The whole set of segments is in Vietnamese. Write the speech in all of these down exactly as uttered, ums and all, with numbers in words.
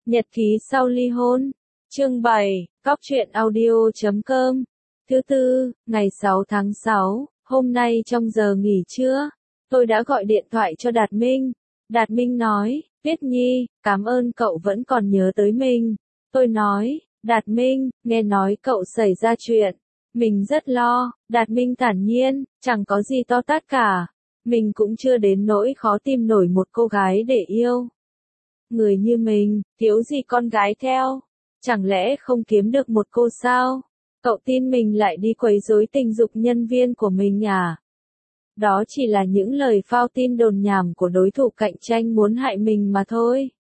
Nhật ký sau ly hôn. Chương bảy, cóc truyện audio chấm com. Thứ tư, ngày sáu tháng sáu, hôm nay trong giờ nghỉ trưa, tôi đã gọi điện thoại cho Đạt Minh. Đạt Minh nói, Tuyết Nhi, cảm ơn cậu vẫn còn nhớ tới mình. Tôi nói, Đạt Minh, nghe nói cậu xảy ra chuyện. Mình rất lo. Đạt Minh thản nhiên, chẳng có gì to tát cả. Mình cũng chưa đến nỗi khó tìm nổi một cô gái để yêu. Người như mình, thiếu gì con gái theo. Chẳng lẽ không kiếm được một cô sao? Cậu tin mình lại đi quấy rối tình dục nhân viên của mình à? Đó chỉ là những lời phao tin đồn nhảm của đối thủ cạnh tranh muốn hại mình mà thôi.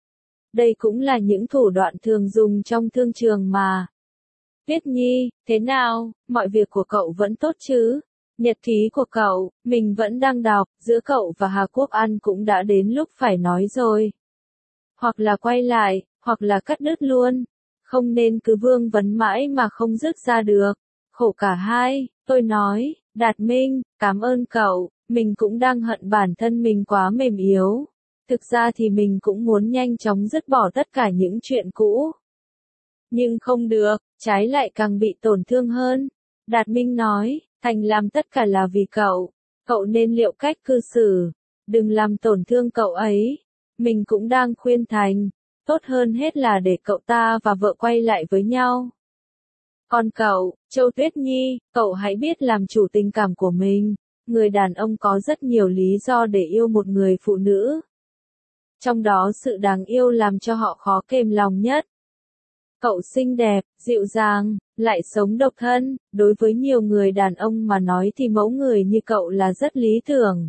Đây cũng là những thủ đoạn thường dùng trong thương trường mà. Tuyết Nhi, thế nào, mọi việc của cậu vẫn tốt chứ? Nhật ký của cậu, mình vẫn đang đọc, giữa cậu và Hà Quốc An cũng đã đến lúc phải nói rồi. Hoặc là quay lại, hoặc là cắt đứt luôn. Không nên cứ vương vấn mãi mà không dứt ra được. Khổ cả hai, tôi nói, Đạt Minh, cảm ơn cậu, mình cũng đang hận bản thân mình quá mềm yếu. Thực ra thì mình cũng muốn nhanh chóng dứt bỏ tất cả những chuyện cũ. Nhưng không được, trái lại càng bị tổn thương hơn. Đạt Minh nói, Thành làm tất cả là vì cậu. Cậu nên liệu cách cư xử. Đừng làm tổn thương cậu ấy. Mình cũng đang khuyên Thành. Tốt hơn hết là để cậu ta và vợ quay lại với nhau. Còn cậu, Châu Tuyết Nhi, cậu hãy biết làm chủ tình cảm của mình. Người đàn ông có rất nhiều lý do để yêu một người phụ nữ. Trong đó sự đáng yêu làm cho họ khó kềm lòng nhất. Cậu xinh đẹp, dịu dàng, lại sống độc thân, đối với nhiều người đàn ông mà nói thì mẫu người như cậu là rất lý tưởng.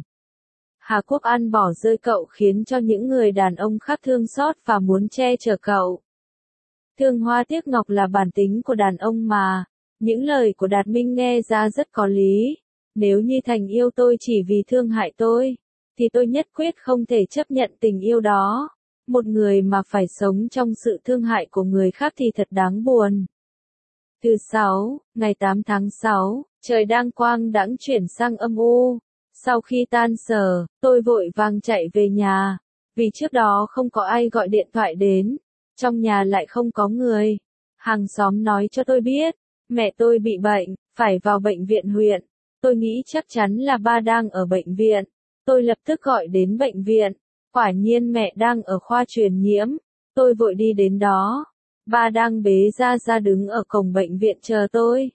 Hà Quốc An bỏ rơi cậu khiến cho những người đàn ông khác thương xót và muốn che chở cậu. Thương hoa tiếc ngọc là bản tính của đàn ông mà. Những lời của Đạt Minh nghe ra rất có lý. Nếu như Thành yêu tôi chỉ vì thương hại tôi, thì tôi nhất quyết không thể chấp nhận tình yêu đó. Một người mà phải sống trong sự thương hại của người khác thì thật đáng buồn. Thứ sáu, ngày tám tháng sáu, trời đang quang đãng chuyển sang âm u. Sau khi tan sở, tôi vội vàng chạy về nhà. Vì trước đó không có ai gọi điện thoại đến. Trong nhà lại không có người. Hàng xóm nói cho tôi biết, mẹ tôi bị bệnh, phải vào bệnh viện huyện. Tôi nghĩ chắc chắn là ba đang ở bệnh viện. Tôi lập tức gọi đến bệnh viện. Quả nhiên mẹ đang ở khoa truyền nhiễm. Tôi vội đi đến đó. Ba đang bế ra ra đứng ở cổng bệnh viện chờ tôi.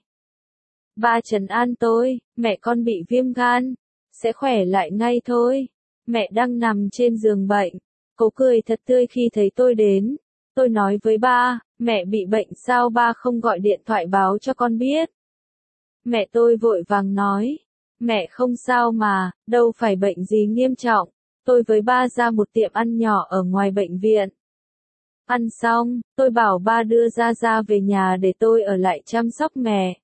Ba trấn an tôi, mẹ con bị viêm gan. Sẽ khỏe lại ngay thôi. Mẹ đang nằm trên giường bệnh. Cô cười thật tươi khi thấy tôi đến. Tôi nói với ba, mẹ bị bệnh sao ba không gọi điện thoại báo cho con biết. Mẹ tôi vội vàng nói, mẹ không sao mà, đâu phải bệnh gì nghiêm trọng. Tôi với ba ra một tiệm ăn nhỏ ở ngoài bệnh viện. Ăn xong, tôi bảo ba đưa ra ra về nhà để tôi ở lại chăm sóc mẹ.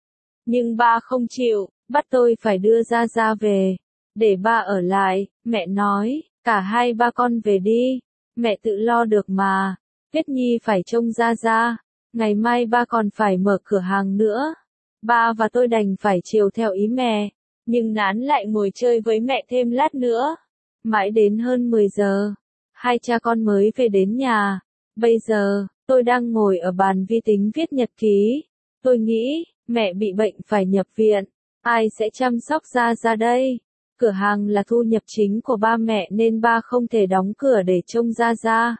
Nhưng ba không chịu, bắt tôi phải đưa ra ra về. Để ba ở lại, mẹ nói, cả hai ba con về đi. Mẹ tự lo được mà. Tuyết Nhi phải trông ra ra. Ngày mai ba còn phải mở cửa hàng nữa. Ba và tôi đành phải chiều theo ý mẹ. Nhưng Nán lại ngồi chơi với mẹ thêm lát nữa. Mãi đến hơn mười giờ. Hai cha con mới về đến nhà. Bây giờ, tôi đang ngồi ở bàn vi tính viết nhật ký. Tôi nghĩ, mẹ bị bệnh phải nhập viện. Ai sẽ chăm sóc ra ra đây? Cửa hàng là thu nhập chính của ba mẹ nên ba không thể đóng cửa để trông ra ra.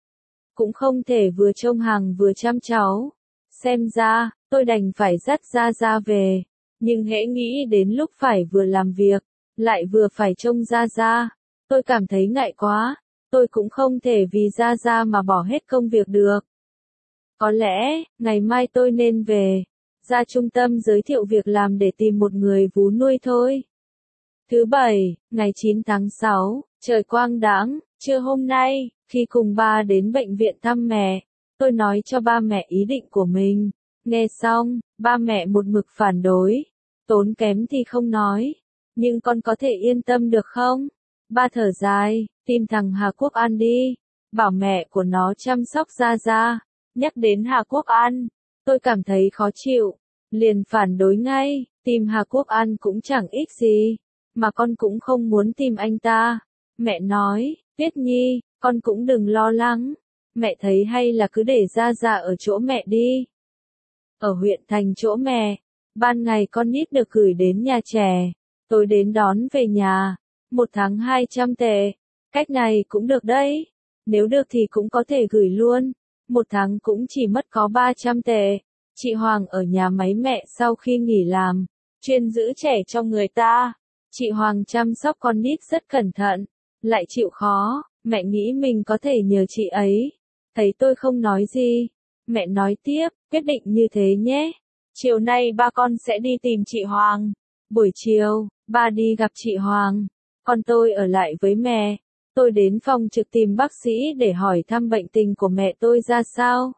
Cũng không thể vừa trông hàng vừa chăm cháu. Xem ra, tôi đành phải dắt ra ra về. Nhưng hễ nghĩ đến lúc phải vừa làm việc, lại vừa phải trông ra ra. Tôi cảm thấy ngại quá. Tôi cũng không thể vì ra ra mà bỏ hết công việc được. Có lẽ, ngày mai tôi nên về. Ra trung tâm giới thiệu việc làm để tìm một người vú nuôi thôi. Thứ bảy, ngày chín tháng sáu, trời quang đãng, trưa hôm nay, khi cùng ba đến bệnh viện thăm mẹ, tôi nói cho ba mẹ ý định của mình. Nghe xong, ba mẹ một mực phản đối. Tốn kém thì không nói. Nhưng con có thể yên tâm được không? Ba thở dài, tìm thằng Hà Quốc An đi. Bảo mẹ của nó chăm sóc ra ra. Nhắc đến Hà Quốc An, tôi cảm thấy khó chịu. Liền phản đối ngay, tìm Hà Quốc An cũng chẳng ích gì. Mà con cũng không muốn tìm anh ta. Mẹ nói, Tuyết Nhi, con cũng đừng lo lắng. Mẹ thấy hay là cứ để Gia Gia ở chỗ mẹ đi. Ở huyện thành chỗ mẹ, ban ngày con nít được gửi đến nhà trẻ, tối đến đón về nhà, một tháng hai trăm tệ. Cách này cũng được đấy. Nếu được thì cũng có thể gửi luôn, một tháng cũng chỉ mất có ba trăm tệ. Chị Hoàng ở nhà máy mẹ sau khi nghỉ làm, chuyên giữ trẻ cho người ta. Chị Hoàng chăm sóc con nít rất cẩn thận, lại chịu khó, mẹ nghĩ mình có thể nhờ chị ấy. Thấy tôi không nói gì, mẹ nói tiếp, quyết định như thế nhé. Chiều nay ba con sẽ đi tìm chị Hoàng. Buổi chiều, ba đi gặp chị Hoàng, còn tôi ở lại với mẹ. Tôi đến phòng trực tìm bác sĩ để hỏi thăm bệnh tình của mẹ tôi ra sao.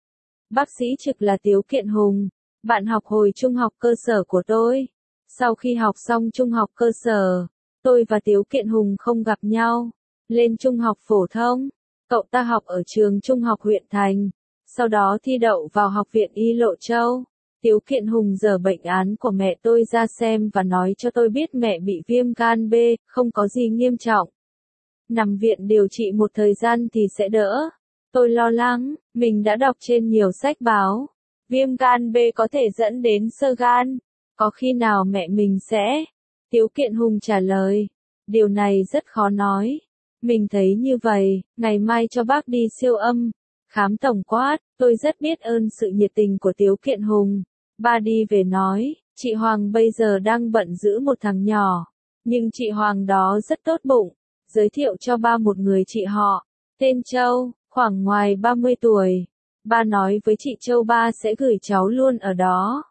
Bác sĩ trực là Tiếu Kiện Hùng, bạn học hồi trung học cơ sở của tôi. Sau khi học xong trung học cơ sở, tôi và Tiếu Kiện Hùng không gặp nhau. Lên trung học phổ thông, cậu ta học ở trường trung học huyện thành, sau đó thi đậu vào học viện Y Lộ Châu. Tiếu Kiện Hùng dở bệnh án của mẹ tôi ra xem và nói cho tôi biết mẹ bị viêm gan B, không có gì nghiêm trọng. Nằm viện điều trị một thời gian thì sẽ đỡ. Tôi lo lắng, mình đã đọc trên nhiều sách báo. Viêm gan B có thể dẫn đến xơ gan. Có khi nào mẹ mình sẽ? Tiếu Kiện Hùng trả lời. Điều này rất khó nói. Mình thấy như vậy, ngày mai cho bác đi siêu âm, khám tổng quát. Tôi rất biết ơn sự nhiệt tình của Tiếu Kiện Hùng. Ba đi về nói, chị Hoàng bây giờ đang bận giữ một thằng nhỏ. Nhưng chị Hoàng đó rất tốt bụng. Giới thiệu cho ba một người chị họ, tên Châu, khoảng ngoài ba mươi tuổi. Ba nói với chị Châu ba sẽ gửi cháu luôn ở đó.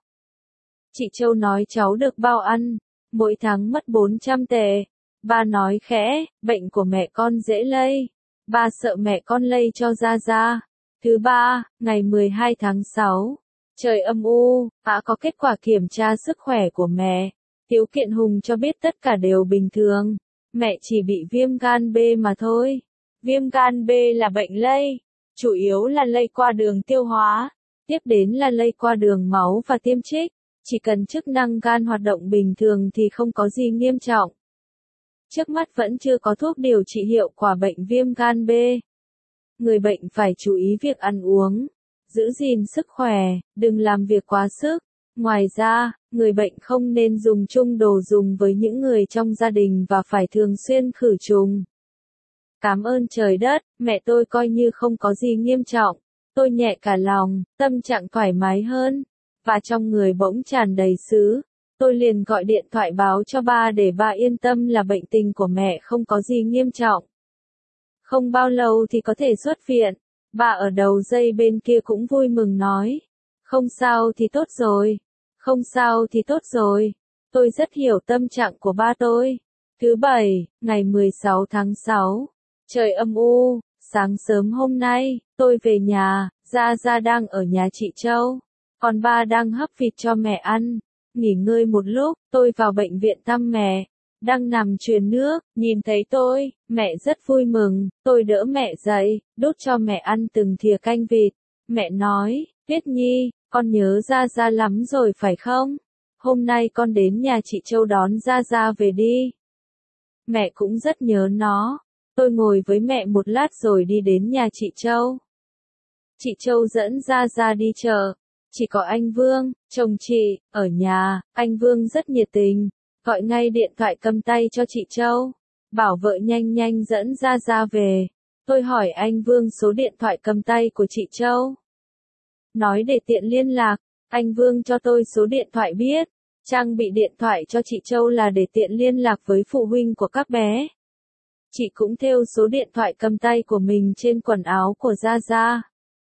Chị Châu nói cháu được bao ăn, mỗi tháng mất bốn trăm tệ. Ba nói khẽ, bệnh của mẹ con dễ lây. Ba sợ mẹ con lây cho Gia Gia. Thứ ba, ngày mười hai tháng sáu, trời âm u, đã có kết quả kiểm tra sức khỏe của mẹ. Tiếu Kiện Hùng cho biết tất cả đều bình thường. Mẹ chỉ bị viêm gan B mà thôi. Viêm gan B là bệnh lây, chủ yếu là lây qua đường tiêu hóa, tiếp đến là lây qua đường máu và tiêm trích. Chỉ cần chức năng gan hoạt động bình thường thì không có gì nghiêm trọng. Trước mắt vẫn chưa có thuốc điều trị hiệu quả bệnh viêm gan B. Người bệnh phải chú ý việc ăn uống, giữ gìn sức khỏe, đừng làm việc quá sức. Ngoài ra, người bệnh không nên dùng chung đồ dùng với những người trong gia đình và phải thường xuyên khử trùng. Cảm ơn trời đất, mẹ tôi coi như không có gì nghiêm trọng. Tôi nhẹ cả lòng, tâm trạng thoải mái hơn, và trong người bỗng tràn đầy sứ. Tôi liền gọi điện thoại báo cho ba để ba yên tâm là bệnh tình của mẹ không có gì nghiêm trọng. Không bao lâu thì có thể xuất viện. Ba ở đầu dây bên kia cũng vui mừng nói. Không sao thì tốt rồi. Không sao thì tốt rồi. Tôi rất hiểu tâm trạng của ba tôi. Thứ bảy, ngày mười sáu tháng sáu. Trời âm u, sáng sớm hôm nay, tôi về nhà, Gia Gia đang ở nhà chị Châu. Còn ba đang hấp vịt cho mẹ ăn. Nghỉ ngơi một lúc, tôi vào bệnh viện thăm mẹ. Đang nằm truyền nước, nhìn thấy tôi, mẹ rất vui mừng. Tôi đỡ mẹ dậy, đút cho mẹ ăn từng thìa canh vịt. Mẹ nói, Tuyết Nhi, con nhớ Gia Gia lắm rồi phải không? Hôm nay con đến nhà chị Châu đón Gia Gia về đi. Mẹ cũng rất nhớ nó. Tôi ngồi với mẹ một lát rồi đi đến nhà chị Châu. Chị Châu dẫn Gia Gia đi chợ. Chỉ có anh Vương, chồng chị, ở nhà. Anh Vương rất nhiệt tình, gọi ngay điện thoại cầm tay cho chị Châu, bảo vợ nhanh nhanh dẫn Gia Gia về. Tôi hỏi anh Vương số điện thoại cầm tay của chị Châu. Nói để tiện liên lạc, anh Vương cho tôi số điện thoại biết. Trang bị điện thoại cho chị Châu là để tiện liên lạc với phụ huynh của các bé. Chị cũng thêu số điện thoại cầm tay của mình trên quần áo của Gia Gia.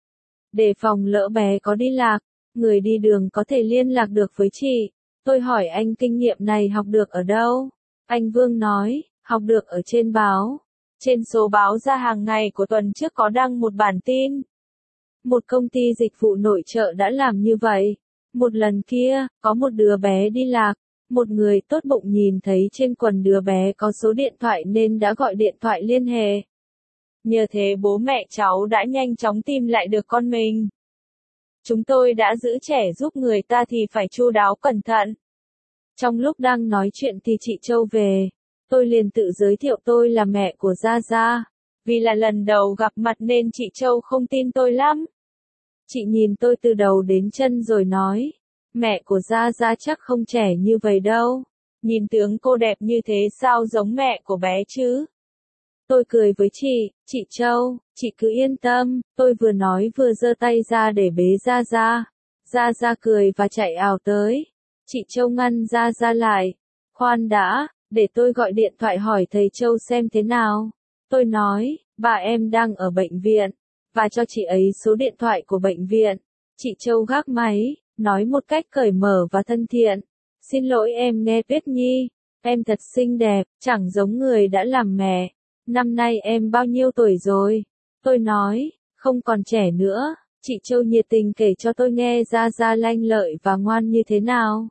Để phòng lỡ bé có đi lạc, người đi đường có thể liên lạc được với chị. Tôi hỏi anh kinh nghiệm này học được ở đâu? Anh Vương nói, học được ở trên báo. Trên số báo ra hàng ngày của tuần trước có đăng một bản tin. Một công ty dịch vụ nội trợ đã làm như vậy. Một lần kia, có một đứa bé đi lạc. Một người tốt bụng nhìn thấy trên quần đứa bé có số điện thoại nên đã gọi điện thoại liên hệ. Nhờ thế bố mẹ cháu đã nhanh chóng tìm lại được con mình. Chúng tôi đã giữ trẻ giúp người ta thì phải chu đáo cẩn thận. Trong lúc đang nói chuyện thì chị Châu về. Tôi liền tự giới thiệu tôi là mẹ của Gia Gia. Vì là lần đầu gặp mặt nên chị Châu không tin tôi lắm. Chị nhìn tôi từ đầu đến chân rồi nói, mẹ của Gia Gia chắc không trẻ như vậy đâu. Nhìn tướng cô đẹp như thế sao giống mẹ của bé chứ? Tôi cười với chị, chị Châu, chị cứ yên tâm, tôi vừa nói vừa giơ tay ra để bế Gia Gia. Gia Gia cười và chạy ào tới. Chị Châu ngăn Gia Gia lại. Khoan đã, để tôi gọi điện thoại hỏi thầy Châu xem thế nào. Tôi nói, bà em đang ở bệnh viện, và cho chị ấy số điện thoại của bệnh viện. Chị Châu gác máy, nói một cách cởi mở và thân thiện. Xin lỗi em nghe Tuyết Nhi, em thật xinh đẹp, chẳng giống người đã làm mẹ. Năm nay em bao nhiêu tuổi rồi? Tôi nói, không còn trẻ nữa. Chị Châu nhiệt tình kể cho tôi nghe Gia Gia lanh lợi và ngoan như thế nào.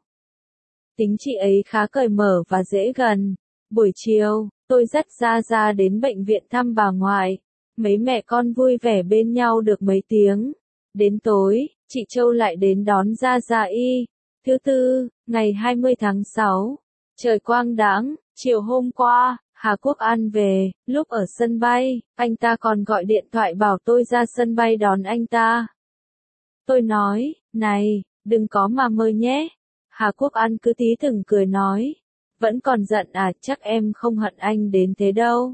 Tính chị ấy khá cởi mở và dễ gần. Buổi chiều, tôi dắt Gia Gia đến bệnh viện thăm bà ngoại. Mấy mẹ con vui vẻ bên nhau được mấy tiếng. Đến tối, chị Châu lại đến đón Gia Gia y. Thứ tư, ngày hai mươi tháng sáu. Trời quang đãng, chiều hôm qua, Hà Quốc An về, lúc ở sân bay, anh ta còn gọi điện thoại bảo tôi ra sân bay đón anh ta. Tôi nói, này, đừng có mà mơ nhé. Hà Quốc An cứ tí từng cười nói, vẫn còn giận à, chắc em không hận anh đến thế đâu.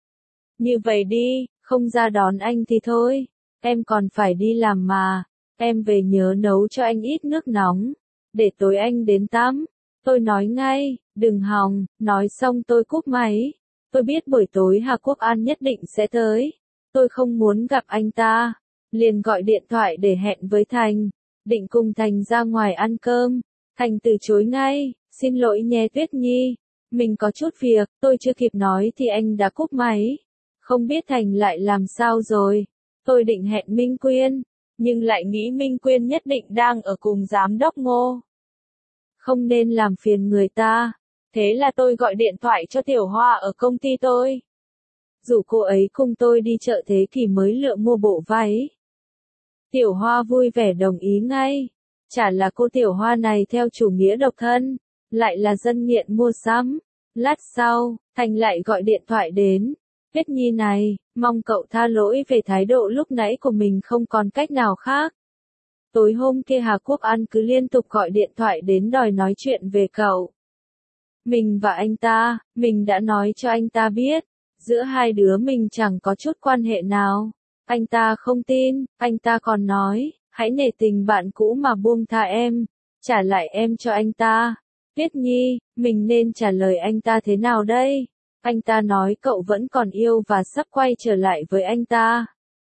Như vậy đi, không ra đón anh thì thôi, em còn phải đi làm mà, em về nhớ nấu cho anh ít nước nóng, để tối anh đến tắm. Tôi nói ngay, đừng hòng, nói xong tôi cúp máy. Tôi biết buổi tối Hà Quốc An nhất định sẽ tới. Tôi không muốn gặp anh ta. Liền gọi điện thoại để hẹn với Thành. Định cùng Thành ra ngoài ăn cơm. Thành từ chối ngay, xin lỗi nhé Tuyết Nhi. Mình có chút việc, tôi chưa kịp nói thì anh đã cúp máy. Không biết Thành lại làm sao rồi. Tôi định hẹn Minh Quyên, nhưng lại nghĩ Minh Quyên nhất định đang ở cùng giám đốc Ngô. Không nên làm phiền người ta. Thế là tôi gọi điện thoại cho Tiểu Hoa ở công ty tôi. Rủ cô ấy cùng tôi đi chợ Thế Kỷ mới lựa mua bộ váy. Tiểu Hoa vui vẻ đồng ý ngay. Chả là cô Tiểu Hoa này theo chủ nghĩa độc thân, lại là dân nghiện mua sắm. Lát sau, Thành lại gọi điện thoại đến. Tuyết Nhi này, mong cậu tha lỗi về thái độ lúc nãy của mình, không còn cách nào khác. Tối hôm kia Hà Quốc An cứ liên tục gọi điện thoại đến đòi nói chuyện về cậu. Mình và anh ta, mình đã nói cho anh ta biết, giữa hai đứa mình chẳng có chút quan hệ nào. Anh ta không tin, anh ta còn nói, hãy nể tình bạn cũ mà buông tha em, trả lại em cho anh ta. Tuyết Nhi, mình nên trả lời anh ta thế nào đây? Anh ta nói cậu vẫn còn yêu và sắp quay trở lại với anh ta.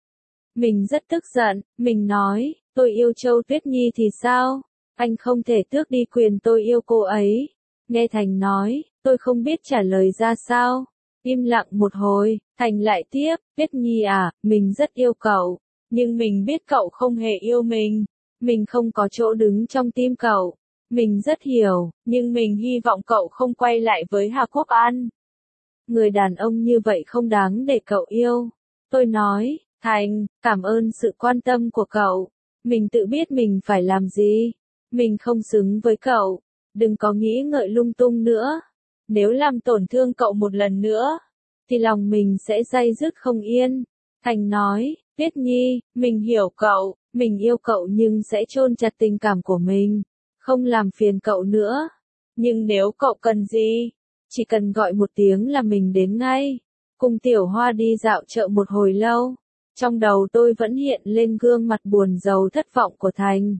Mình rất tức giận, mình nói, tôi yêu Châu Tuyết Nhi thì sao? Anh không thể tước đi quyền tôi yêu cô ấy. Nghe Thành nói, tôi không biết trả lời ra sao. Im lặng một hồi, Thành lại tiếp, Tuyết Nhi à, mình rất yêu cậu, nhưng mình biết cậu không hề yêu mình. Mình không có chỗ đứng trong tim cậu. Mình rất hiểu, nhưng mình hy vọng cậu không quay lại với Hà Quốc An. Người đàn ông như vậy không đáng để cậu yêu. Tôi nói, Thành, cảm ơn sự quan tâm của cậu. Mình tự biết mình phải làm gì. Mình không xứng với cậu. Đừng có nghĩ ngợi lung tung nữa. Nếu làm tổn thương cậu một lần nữa, thì lòng mình sẽ day dứt không yên. Thành nói, Tuyết Nhi, mình hiểu cậu, mình yêu cậu nhưng sẽ chôn chặt tình cảm của mình. Không làm phiền cậu nữa. Nhưng nếu cậu cần gì, chỉ cần gọi một tiếng là mình đến ngay. Cùng Tiểu Hoa đi dạo chợ một hồi lâu. Trong đầu tôi vẫn hiện lên gương mặt buồn rầu thất vọng của Thành.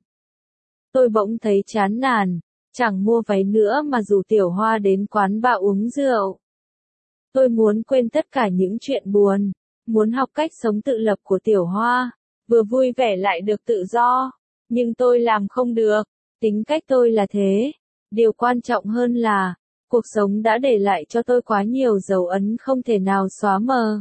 Tôi bỗng thấy chán nản, chẳng mua váy nữa mà rủ Tiểu Hoa đến quán bar uống rượu. Tôi muốn quên tất cả những chuyện buồn, muốn học cách sống tự lập của Tiểu Hoa, vừa vui vẻ lại được tự do. Nhưng tôi làm không được, tính cách tôi là thế. Điều quan trọng hơn là, cuộc sống đã để lại cho tôi quá nhiều dấu ấn không thể nào xóa mờ.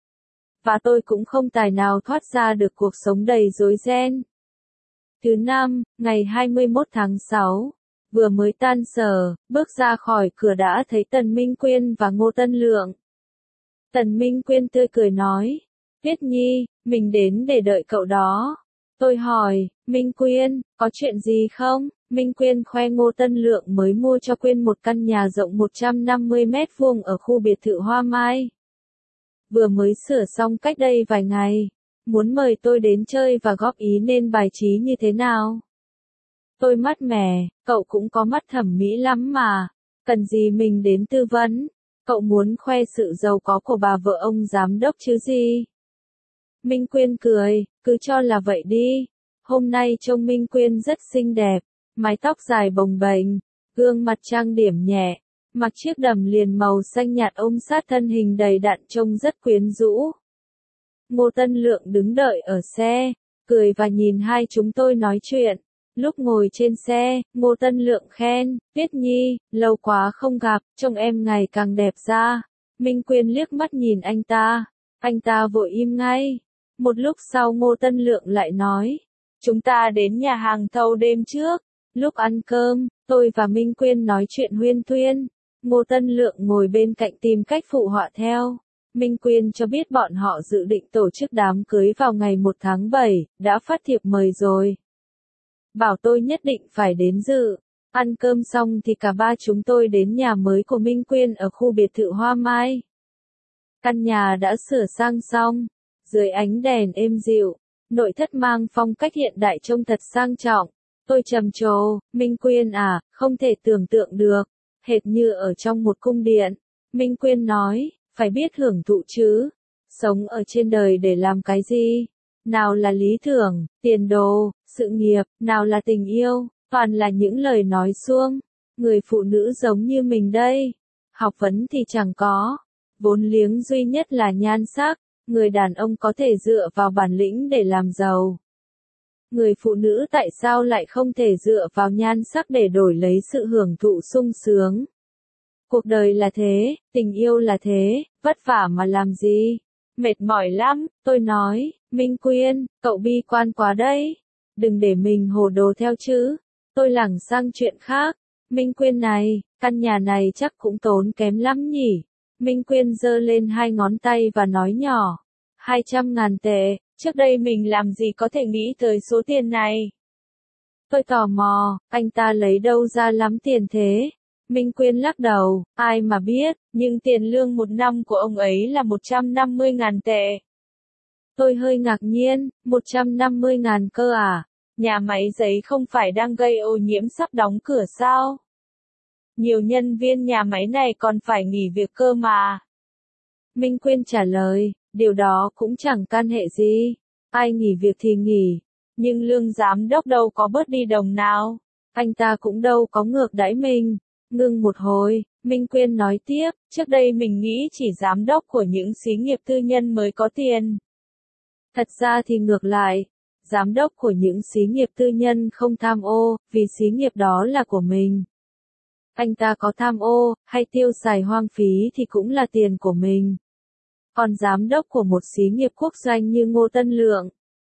Và tôi cũng không tài nào thoát ra được cuộc sống đầy rối ren. Thứ năm, ngày hai mươi mốt tháng sáu, vừa mới tan sở, bước ra khỏi cửa đã thấy Tần Minh Quyên và Ngô Tân Lượng. Tần Minh Quyên tươi cười nói, Tuyết Nhi, mình đến để đợi cậu đó. Tôi hỏi, Minh Quyên, có chuyện gì không? Minh Quyên khoe Ngô Tân Lượng mới mua cho Quyên một căn nhà rộng một trăm năm mươi mét vuông ở khu biệt thự Hoa Mai. vừa mới sửa xong cách đây vài ngày. Muốn mời tôi đến chơi và góp ý nên bài trí như thế nào? Tôi mát mẻ, cậu cũng có mắt thẩm mỹ lắm mà. Cần gì mình đến tư vấn? Cậu muốn khoe sự giàu có của bà vợ ông giám đốc chứ gì? Minh Quyên cười, cứ cho là vậy đi. Hôm nay trông Minh Quyên rất xinh đẹp, mái tóc dài bồng bềnh, gương mặt trang điểm nhẹ, mặc chiếc đầm liền màu xanh nhạt ôm sát thân hình đầy đặn trông rất quyến rũ. Ngô Tân Lượng đứng đợi ở xe, cười và nhìn hai chúng tôi nói chuyện. Lúc ngồi trên xe, Ngô Tân Lượng khen, Tuyết Nhi, lâu quá không gặp, trông em ngày càng đẹp ra. Minh Quyên liếc mắt nhìn anh ta, anh ta vội im ngay. Một lúc sau Ngô Tân Lượng lại nói, chúng ta đến nhà hàng thâu đêm trước. Lúc ăn cơm, tôi và Minh Quyên nói chuyện huyên thuyên. Ngô Tân Lượng ngồi bên cạnh tìm cách phụ họa theo. Minh Quyên cho biết bọn họ dự định tổ chức đám cưới vào ngày một tháng bảy, đã phát thiệp mời rồi. Bảo tôi nhất định phải đến dự. Ăn cơm xong thì cả ba chúng tôi đến nhà mới của Minh Quyên ở khu biệt thự Hoa Mai. Căn nhà đã sửa sang xong, dưới ánh đèn êm dịu, nội thất mang phong cách hiện đại trông thật sang trọng. Tôi trầm trồ, Minh Quyên à, không thể tưởng tượng được, hệt như ở trong một cung điện. Minh Quyên nói, phải biết hưởng thụ chứ, sống ở trên đời để làm cái gì? Nào là lý tưởng, tiền đồ, sự nghiệp, nào là tình yêu, toàn là những lời nói suông. Người phụ nữ giống như mình đây, học vấn thì chẳng có, vốn liếng duy nhất là nhan sắc, người đàn ông có thể dựa vào bản lĩnh để làm giàu. Người phụ nữ tại sao lại không thể dựa vào nhan sắc để đổi lấy sự hưởng thụ sung sướng? Cuộc đời là thế, tình yêu là thế, vất vả mà làm gì? Mệt mỏi lắm, tôi nói, Minh Quyên, cậu bi quan quá đấy. Đừng để mình hồ đồ theo chứ. Tôi lảng sang chuyện khác. Minh Quyên này, căn nhà này chắc cũng tốn kém lắm nhỉ? Minh Quyên giơ lên hai ngón tay và nói nhỏ. Hai trăm ngàn tệ, trước đây mình làm gì có thể nghĩ tới số tiền này? Tôi tò mò, anh ta lấy đâu ra lắm tiền thế? Minh Quyên lắc đầu, ai mà biết, nhưng tiền lương một năm của ông ấy là một trăm năm mươi ngàn tệ. Tôi hơi ngạc nhiên, một trăm năm mươi ngàn cơ à? Nhà máy giấy không phải đang gây ô nhiễm sắp đóng cửa sao? Nhiều nhân viên nhà máy này còn phải nghỉ việc cơ mà. Minh Quyên trả lời, điều đó cũng chẳng can hệ gì. Ai nghỉ việc thì nghỉ, nhưng lương giám đốc đâu có bớt đi đồng nào. Anh ta cũng đâu có ngược đãi mình. Ngưng một hồi, Minh Quyên nói tiếp, trước đây mình nghĩ chỉ giám đốc của những xí nghiệp tư nhân mới có tiền. Thật ra thì ngược lại, giám đốc của những xí nghiệp tư nhân không tham ô, vì xí nghiệp đó là của mình. Anh ta có tham ô, hay tiêu xài hoang phí thì cũng là tiền của mình. Còn giám đốc của một xí nghiệp quốc doanh như Ngô Tân Lượng,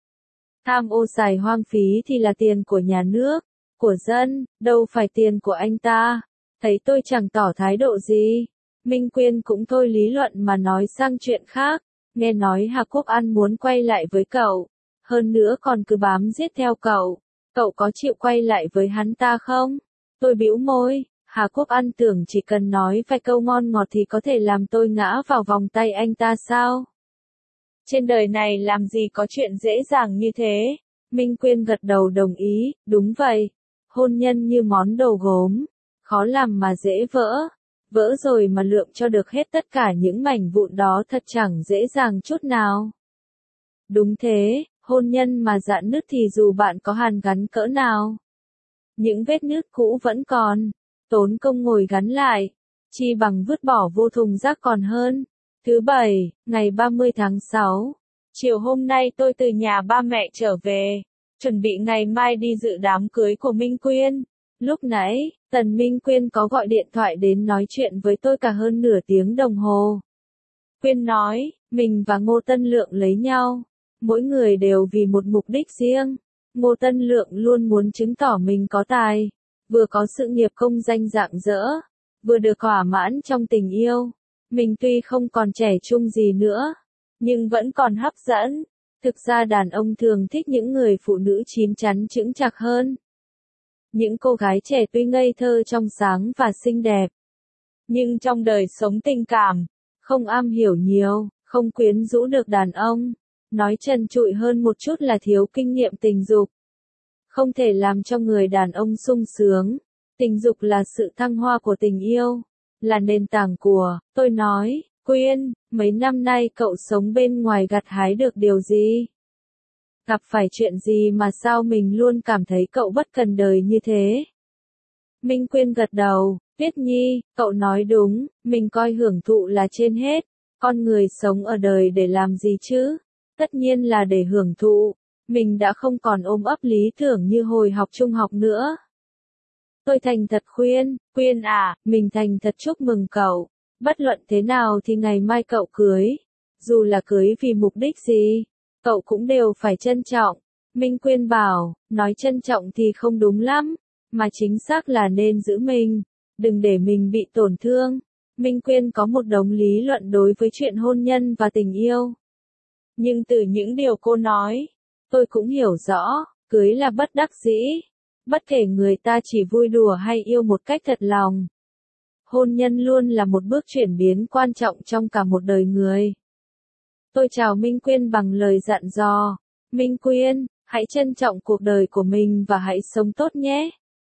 tham ô xài hoang phí thì là tiền của nhà nước, của dân, đâu phải tiền của anh ta. Thấy tôi chẳng tỏ thái độ gì. Minh Quyên cũng thôi lý luận mà nói sang chuyện khác. Nghe nói Hà Quốc An muốn quay lại với cậu. Hơn nữa còn cứ bám giết theo cậu. Cậu có chịu quay lại với hắn ta không? Tôi bĩu môi. Hà Quốc An tưởng chỉ cần nói vài câu ngon ngọt thì có thể làm tôi ngã vào vòng tay anh ta sao? Trên đời này làm gì có chuyện dễ dàng như thế? Minh Quyên gật đầu đồng ý. Đúng vậy. Hôn nhân như món đồ gốm. Khó làm mà dễ vỡ. Vỡ rồi mà lượm cho được hết tất cả những mảnh vụn đó thật chẳng dễ dàng chút nào. Đúng thế, hôn nhân mà rạn nứt thì dù bạn có hàn gắn cỡ nào, những vết nứt cũ vẫn còn, tốn công ngồi gắn lại, chi bằng vứt bỏ vô thùng rác còn hơn. Thứ bảy, ngày ba mươi tháng sáu, chiều hôm nay tôi từ nhà ba mẹ trở về, chuẩn bị ngày mai đi dự đám cưới của Minh Quyên. Lúc nãy, Tần Minh Quyên có gọi điện thoại đến nói chuyện với tôi cả hơn nửa tiếng đồng hồ. Quyên nói, mình và Ngô Tân Lượng lấy nhau, mỗi người đều vì một mục đích riêng. Ngô Tân Lượng luôn muốn chứng tỏ mình có tài, vừa có sự nghiệp công danh rạng rỡ, vừa được thỏa mãn trong tình yêu. Mình tuy không còn trẻ trung gì nữa, nhưng vẫn còn hấp dẫn. Thực ra đàn ông thường thích những người phụ nữ chín chắn chững chạc hơn. Những cô gái trẻ tuy ngây thơ trong sáng và xinh đẹp, nhưng trong đời sống tình cảm, không am hiểu nhiều, không quyến rũ được đàn ông. Nói trần trụi hơn một chút là thiếu kinh nghiệm tình dục. Không thể làm cho người đàn ông sung sướng. Tình dục là sự thăng hoa của tình yêu, là nền tảng của, tôi nói, Quyên, mấy năm nay cậu sống bên ngoài gặt hái được điều gì? Gặp phải chuyện gì mà sao mình luôn cảm thấy cậu bất cần đời như thế? Minh Quyên gật đầu, Tuyết Nhi, cậu nói đúng, mình coi hưởng thụ là trên hết. Con người sống ở đời để làm gì chứ? Tất nhiên là để hưởng thụ. Mình đã không còn ôm ấp lý tưởng như hồi học trung học nữa. Tôi thành thật khuyên, Quyên à, mình thành thật chúc mừng cậu. Bất luận thế nào thì ngày mai cậu cưới. Dù là cưới vì mục đích gì, cậu cũng đều phải trân trọng. Minh Quyên bảo, nói trân trọng thì không đúng lắm, mà chính xác là nên giữ mình, đừng để mình bị tổn thương. Minh Quyên có một đống lý luận đối với chuyện hôn nhân và tình yêu. Nhưng từ những điều cô nói, tôi cũng hiểu rõ, cưới là bất đắc dĩ. Bất kể người ta chỉ vui đùa hay yêu một cách thật lòng. Hôn nhân luôn là một bước chuyển biến quan trọng trong cả một đời người. Tôi chào Minh Quyên bằng lời dặn dò. Minh Quyên, hãy trân trọng cuộc đời của mình và hãy sống tốt nhé.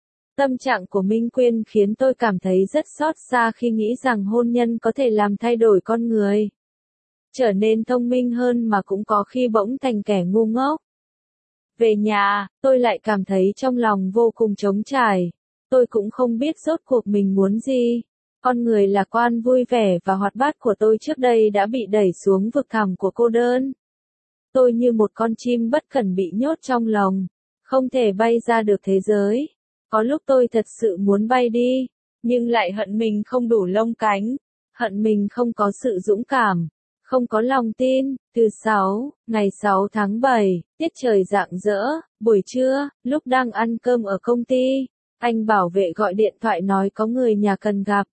Tâm trạng của Minh Quyên khiến tôi cảm thấy rất xót xa khi nghĩ rằng hôn nhân có thể làm thay đổi con người. Trở nên thông minh hơn mà cũng có khi bỗng thành kẻ ngu ngốc. Về nhà, tôi lại cảm thấy trong lòng vô cùng trống trải. Tôi cũng không biết rốt cuộc mình muốn gì. Con người lạc quan vui vẻ và hoạt bát của tôi trước đây đã bị đẩy xuống vực thẳm của cô đơn. Tôi như một con chim bất khẩn bị nhốt trong lồng, không thể bay ra được thế giới. Có lúc tôi thật sự muốn bay đi, nhưng lại hận mình không đủ lông cánh, hận mình không có sự dũng cảm, không có lòng tin. Từ sáu, ngày sáu tháng bảy, tiết trời rạng rỡ, buổi trưa, lúc đang ăn cơm ở công ty, anh bảo vệ gọi điện thoại nói có người nhà cần gặp.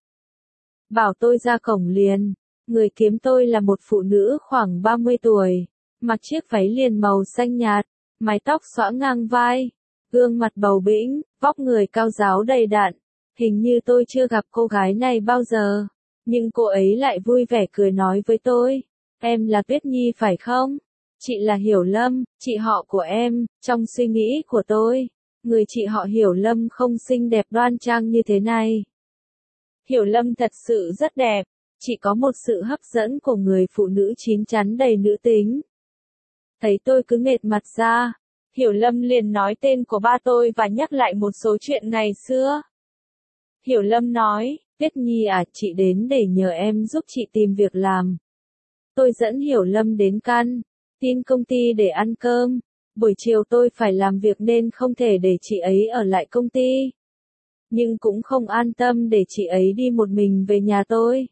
Bảo tôi ra cổng liền. Người kiếm tôi là một phụ nữ khoảng ba mươi tuổi, mặc chiếc váy liền màu xanh nhạt, mái tóc xõa ngang vai, gương mặt bầu bĩnh, vóc người cao ráo đầy đặn. Hình như tôi chưa gặp cô gái này bao giờ, nhưng cô ấy lại vui vẻ cười nói với tôi, em là Tuyết Nhi phải không? Chị là Hiểu Lâm, chị họ của em. Trong suy nghĩ của tôi, người chị họ Hiểu Lâm không xinh đẹp đoan trang như thế này. Hiểu Lâm thật sự rất đẹp, chỉ có một sự hấp dẫn của người phụ nữ chín chắn đầy nữ tính. Thấy tôi cứ nghệt mặt ra, Hiểu Lâm liền nói tên của ba tôi và nhắc lại một số chuyện ngày xưa. Hiểu Lâm nói, Tuyết Nhi à, chị đến để nhờ em giúp chị tìm việc làm. Tôi dẫn Hiểu Lâm đến căn tin công ty để ăn cơm. Buổi chiều tôi phải làm việc nên không thể để chị ấy ở lại công ty. Nhưng cũng không an tâm để chị ấy đi một mình về nhà tôi.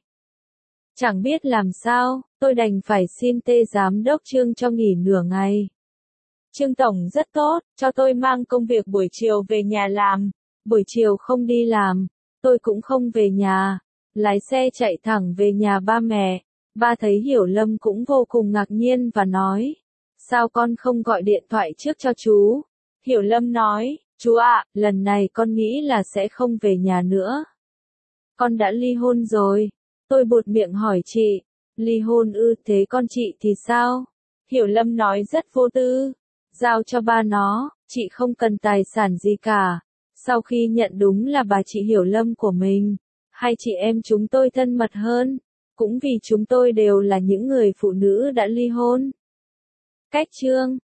Chẳng biết làm sao, tôi đành phải xin tê giám đốc Trương cho nghỉ nửa ngày. Trương Tổng rất tốt, cho tôi mang công việc buổi chiều về nhà làm. Buổi chiều không đi làm, tôi cũng không về nhà. Lái xe chạy thẳng về nhà ba mẹ. Ba thấy Hiểu Lâm cũng vô cùng ngạc nhiên và nói, sao con không gọi điện thoại trước cho chú? Hiểu Lâm nói, chú ạ, lần này con nghĩ là sẽ không về nhà nữa. Con đã ly hôn rồi. Tôi buột miệng hỏi chị, ly hôn ư, thế con chị thì sao? Hiểu Lâm nói rất vô tư, giao cho ba nó, chị không cần tài sản gì cả. Sau khi nhận đúng là bà chị Hiểu Lâm của mình, hai chị em chúng tôi thân mật hơn, cũng vì chúng tôi đều là những người phụ nữ đã ly hôn. Cách chương